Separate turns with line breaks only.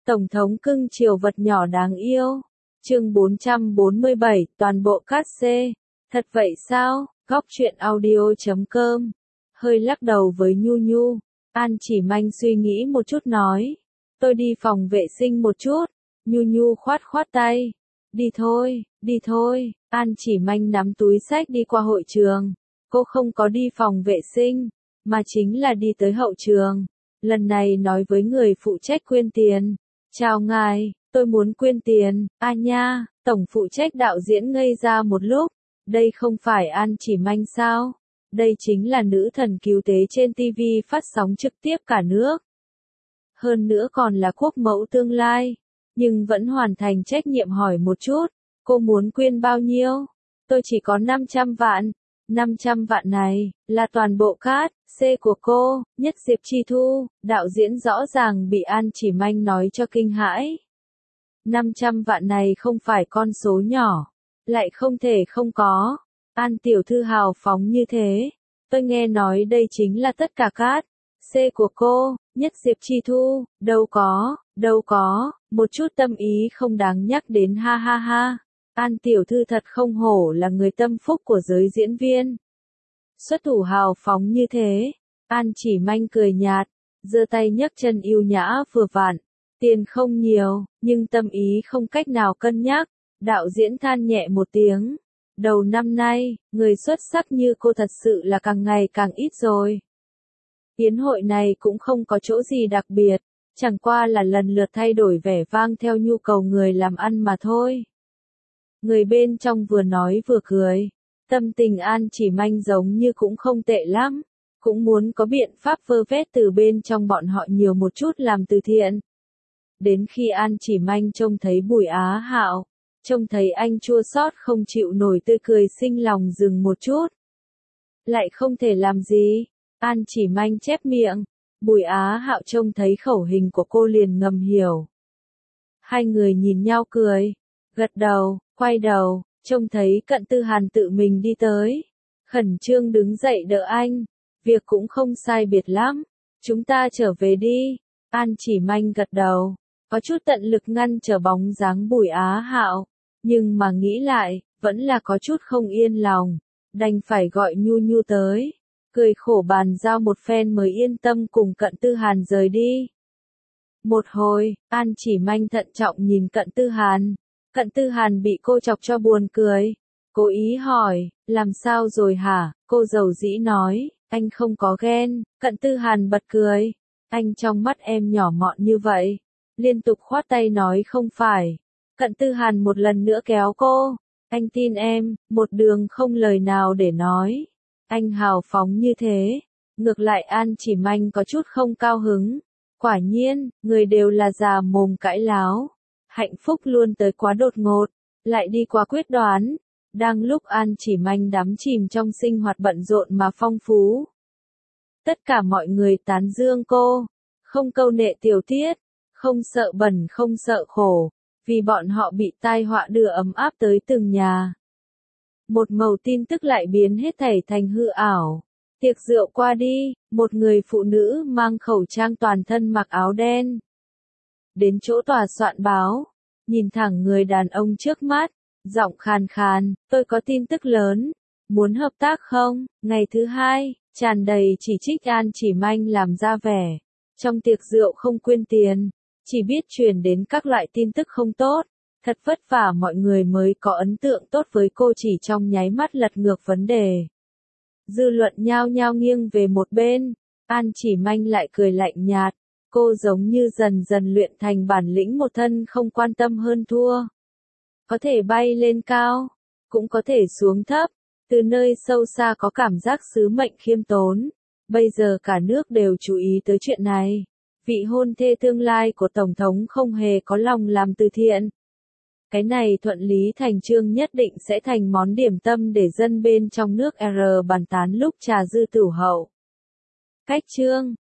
Tổng thống cưng chiều vật nhỏ đáng yêu. Chương 447, toàn bộ cát C. Thật vậy sao? Góc truyện audio.com. Hơi lắc đầu với Nhu Nhu, An Chỉ Manh suy nghĩ một chút nói. Tôi đi phòng vệ sinh một chút. Nhu Nhu khoát khoát tay. Đi thôi. An Chỉ Manh nắm túi xách đi qua hội trường. Cô không có đi phòng vệ sinh, mà chính là đi tới hậu trường. Lần này nói với người phụ trách quyên tiền. Chào ngài, tôi muốn quyên tiền. A nha, tổng phụ trách đạo diễn ngây ra một lúc. Đây không phải An Chỉ Manh sao? Đây chính là nữ thần cứu tế trên TV phát sóng trực tiếp cả nước. Hơn nữa còn là quốc mẫu tương lai. Nhưng vẫn hoàn thành trách nhiệm hỏi một chút. Cô muốn quyên bao nhiêu? Tôi chỉ có 500 vạn. 500 vạn này, là toàn bộ cát C của cô, nhất Diệp Chi Thu, đạo diễn rõ ràng bị An Chỉ Manh nói cho kinh hãi. 500 vạn này không phải con số nhỏ, lại không thể không có. An tiểu thư hào phóng như thế. Tôi nghe nói đây chính là tất cả cát C của cô, nhất Diệp Chi Thu, đâu có, một chút tâm ý không đáng nhắc đến ha ha ha. An tiểu thư thật không hổ là người tâm phúc của giới diễn viên. Xuất thủ hào phóng như thế. An Chỉ Manh cười nhạt, giơ tay nhấc chân yêu nhã vừa vặn. Tiền không nhiều, nhưng tâm ý không cách nào cân nhắc. Đạo diễn than nhẹ một tiếng. Đầu năm nay, người xuất sắc như cô thật sự là càng ngày càng ít rồi. Yến hội này cũng không có chỗ gì đặc biệt, chẳng qua là lần lượt thay đổi vẻ vang theo nhu cầu người làm ăn mà thôi. Người bên trong vừa nói vừa cười. Tâm tình An Chỉ Manh giống như cũng không tệ lắm. Cũng muốn có biện pháp vơ vét từ bên trong bọn họ nhiều một chút làm từ thiện. Đến khi An Chỉ Manh trông thấy Bùi Á Hạo, trông thấy anh chua xót không chịu nổi tươi cười sinh lòng dừng một chút. Lại không thể làm gì. An Chỉ Manh chép miệng. Bùi Á Hạo trông thấy khẩu hình của cô liền ngầm hiểu. Hai người nhìn nhau cười. Gật đầu, quay đầu, trông thấy Cận Tư Hàn tự mình đi tới. Khẩn trương đứng dậy đỡ anh. Việc cũng không sai biệt lắm. Chúng ta trở về đi. An Chỉ Manh gật đầu. Có chút tận lực ngăn trở bóng dáng Bùi Á Hạo. Nhưng mà nghĩ lại, vẫn là có chút không yên lòng. Đành phải gọi Nhu Nhu tới. Cười khổ bàn giao một phen mới yên tâm cùng Cận Tư Hàn rời đi. Một hồi, An Chỉ Manh thận trọng nhìn Cận Tư Hàn. Cận Tư Hàn bị cô chọc cho buồn cười. Cố ý hỏi, làm sao rồi hả? Cô dầu dĩ nói, anh không có ghen. Cận Tư Hàn bật cười. Anh trong mắt em nhỏ mọn như vậy. Liên tục khoát tay nói không phải. Cận Tư Hàn một lần nữa kéo cô. Anh tin em, một đường không lời nào để nói. Anh hào phóng như thế. Ngược lại An Chỉ Manh có chút không cao hứng. Quả nhiên, người đều là già mồm cãi láo. Hạnh phúc luôn tới quá đột ngột, lại đi quá quyết đoán. Đang lúc An Chỉ Manh đắm chìm trong sinh hoạt bận rộn mà phong phú. Tất cả mọi người tán dương cô, không câu nệ tiểu tiết, không sợ bẩn không sợ khổ, vì bọn họ bị tai họa đưa ấm áp tới từng nhà. Một mẩu tin tức lại biến hết thảy thành hư ảo. Tiệc rượu qua đi, một người phụ nữ mang khẩu trang toàn thân mặc áo đen. Đến chỗ tòa soạn báo, nhìn thẳng người đàn ông trước mắt, giọng khàn khàn, tôi có tin tức lớn, muốn hợp tác không? Ngày thứ hai, tràn đầy chỉ trích An Chỉ Manh làm ra vẻ. Trong tiệc rượu không quyên tiền, chỉ biết truyền đến các loại tin tức không tốt. Thật vất vả mọi người mới có ấn tượng tốt với cô chỉ trong nháy mắt lật ngược vấn đề. Dư luận nhao nhao nghiêng về một bên, An Chỉ Manh lại cười lạnh nhạt. Cô giống như dần dần luyện thành bản lĩnh một thân không quan tâm hơn thua. Có thể bay lên cao, cũng có thể xuống thấp, từ nơi sâu xa có cảm giác sứ mệnh khiêm tốn. Bây giờ cả nước đều chú ý tới chuyện này. Vị hôn thê tương lai của Tổng thống không hề có lòng làm từ thiện. Cái này thuận lý thành chương nhất định sẽ thành món điểm tâm để dân bên trong nước bàn tán lúc trà dư tửu hậu. Cách chương